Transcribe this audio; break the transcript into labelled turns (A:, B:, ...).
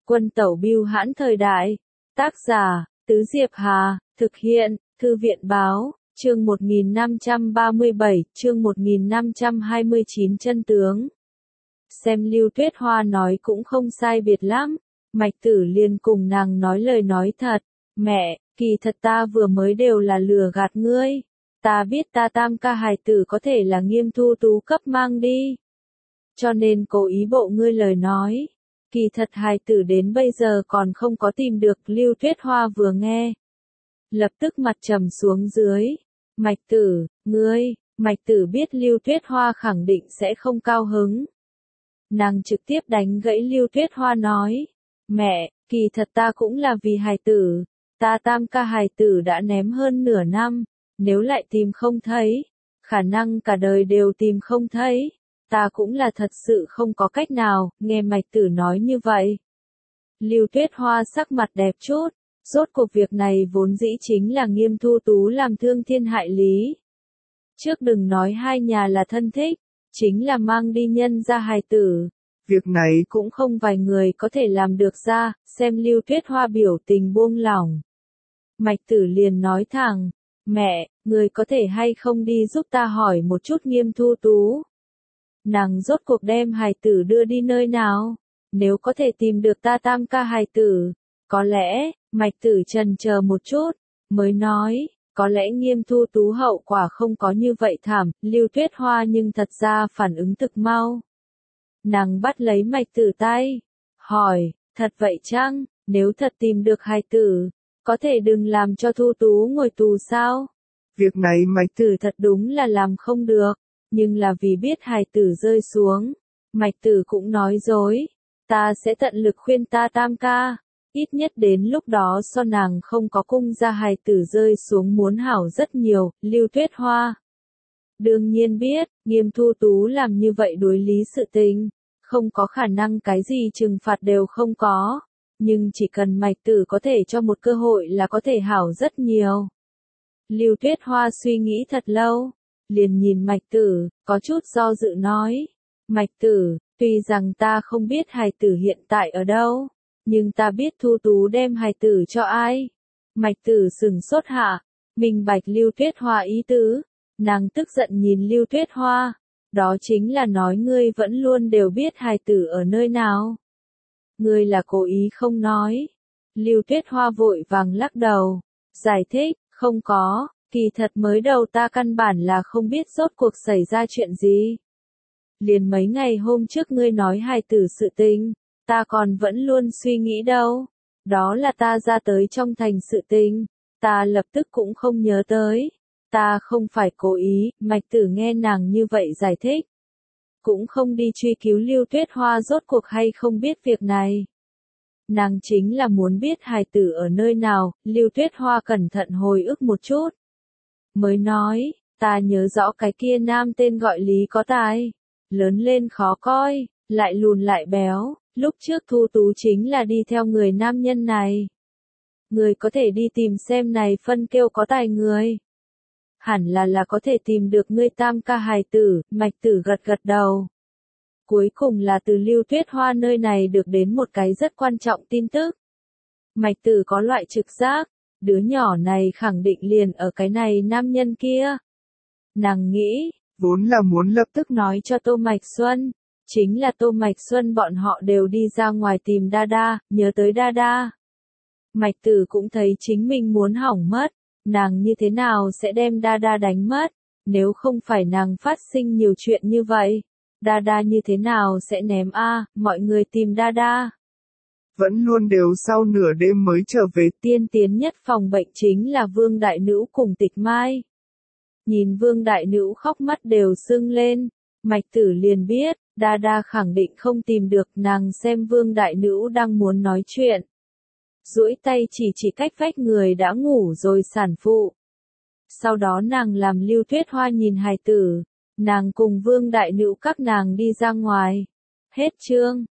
A: Quân tẩu bưu hãn thời đại. Tác giả, Tứ Diệp Hà, thực hiện, Thư viện báo, chương 1537, chương 1529 chân tướng. Xem Lưu Tuyết Hoa nói cũng không sai biệt lắm, Mạch Tử liền cùng nàng nói lời nói thật, mẹ, kỳ thật ta vừa mới đều là lừa gạt ngươi, ta biết ta tam ca hài tử có thể là Nghiêm Thu Tú cấp mang đi. Cho nên cố ý bộ ngươi lời nói. Kỳ thật hài tử đến bây giờ còn không có tìm được. Lưu Tuyết Hoa vừa nghe, lập tức mặt trầm xuống dưới. Mạch Tử, ngươi, Mạch Tử biết Lưu Tuyết Hoa khẳng định sẽ không cao hứng. Nàng trực tiếp đánh gãy Lưu Tuyết Hoa nói, mẹ, kỳ thật ta cũng là vì hài tử, ta tam ca hài tử đã ném hơn nửa năm, nếu lại tìm không thấy, khả năng cả đời đều tìm không thấy. Ta cũng là thật sự không có cách nào, nghe Mạch Tử nói như vậy. Lưu Tuyết Hoa sắc mặt đẹp chút, rốt cuộc việc này vốn dĩ chính là Nghiêm Thu Tú làm thương thiên hại lý. Trước đừng nói hai nhà là thân thích, chính là mang đi nhân ra hài tử. Việc này cũng không vài người có thể làm được ra, xem Lưu Tuyết Hoa biểu tình buông lỏng. Mạch Tử liền nói thẳng, mẹ, người có thể hay không đi giúp ta hỏi một chút Nghiêm Thu Tú. Nàng rốt cuộc đem hài tử đưa đi nơi nào? Nếu có thể tìm được ta tam ca hài tử, có lẽ, Mạch Tử chần chờ một chút, mới nói, có lẽ Nghiêm Thu Tú hậu quả không có như vậy thảm. Lưu Tuyết Hoa nhưng thật ra phản ứng thực mau. Nàng bắt lấy Mạch Tử tay, hỏi, thật vậy chăng, nếu thật tìm được hài tử, có thể đừng làm cho Thu Tú ngồi tù sao? Việc này Mạch Tử thật đúng là làm không được. Nhưng là vì biết hài tử rơi xuống, Mạch Tử cũng nói dối, ta sẽ tận lực khuyên ta tam ca, ít nhất đến lúc đó so nàng không có cung ra hài tử rơi xuống muốn hảo rất nhiều. Lưu Tuyết Hoa đương nhiên biết, Nghiêm Thu Tú làm như vậy đối lý sự tình, không có khả năng cái gì trừng phạt đều không có, nhưng chỉ cần Mạch Tử có thể cho một cơ hội là có thể hảo rất nhiều. Lưu Tuyết Hoa suy nghĩ thật lâu, liền nhìn Mạch Tử, có chút do dự nói, Mạch Tử, tuy rằng ta không biết hài tử hiện tại ở đâu, nhưng ta biết Thu Tú đem hài tử cho ai. Mạch Tử sừng sốt hạ, minh bạch Lưu Tuyết Hoa ý tứ, nàng tức giận nhìn Lưu Tuyết Hoa, đó chính là nói ngươi vẫn luôn đều biết hài tử ở nơi nào. Ngươi là cố ý không nói. Lưu Tuyết Hoa vội vàng lắc đầu, giải thích, không có. Kỳ thật mới đầu ta căn bản là không biết rốt cuộc xảy ra chuyện gì. Liền mấy ngày hôm trước ngươi nói hài tử sự tình, ta còn vẫn luôn suy nghĩ đâu. Đó là ta ra tới trong thành sự tình, ta lập tức cũng không nhớ tới. Ta không phải cố ý. Mạch Tử nghe nàng như vậy giải thích, cũng không đi truy cứu Lưu Tuyết Hoa rốt cuộc hay không biết việc này. Nàng chính là muốn biết hài tử ở nơi nào. Lưu Tuyết Hoa cẩn thận hồi ức một chút, mới nói, ta nhớ rõ cái kia nam tên gọi Lý có tài, lớn lên khó coi, lại lùn lại béo, lúc trước Thu Tú chính là đi theo người nam nhân này. Người có thể đi tìm xem này phân kêu có tài người. Hẳn là có thể tìm được ngươi tam ca hài tử. Mạch Tử gật gật đầu. Cuối cùng là từ Lưu Tuyết Hoa nơi này được đến một cái rất quan trọng tin tức. Mạch Tử có loại trực giác, đứa nhỏ này khẳng định liền ở cái này nam nhân kia. Nàng nghĩ, vốn là muốn lập tức nói cho Tô Mạch Xuân, chính là Tô Mạch Xuân bọn họ đều đi ra ngoài tìm Đa, nhớ tới Đa. Mạch Tử cũng thấy chính mình muốn hỏng mất, nàng như thế nào sẽ đem Đa đánh mất, nếu không phải nàng phát sinh nhiều chuyện như vậy. Đa như thế nào sẽ ném mọi người tìm Đa. Vẫn luôn đều sau nửa đêm mới trở về. Tiên tiến nhất phòng bệnh chính là Vương Đại Nữ cùng Tịch Mai. Nhìn Vương Đại Nữ khóc mắt đều sưng lên, Mạch Tử liền biết, Đa khẳng định không tìm được. Nàng xem Vương Đại Nữ đang muốn nói chuyện, duỗi tay chỉ cách vách người đã ngủ rồi sản phụ. Sau đó nàng làm Lưu Tuyết Hoa nhìn hài tử, nàng cùng Vương Đại Nữ các nàng đi ra ngoài. Hết chương.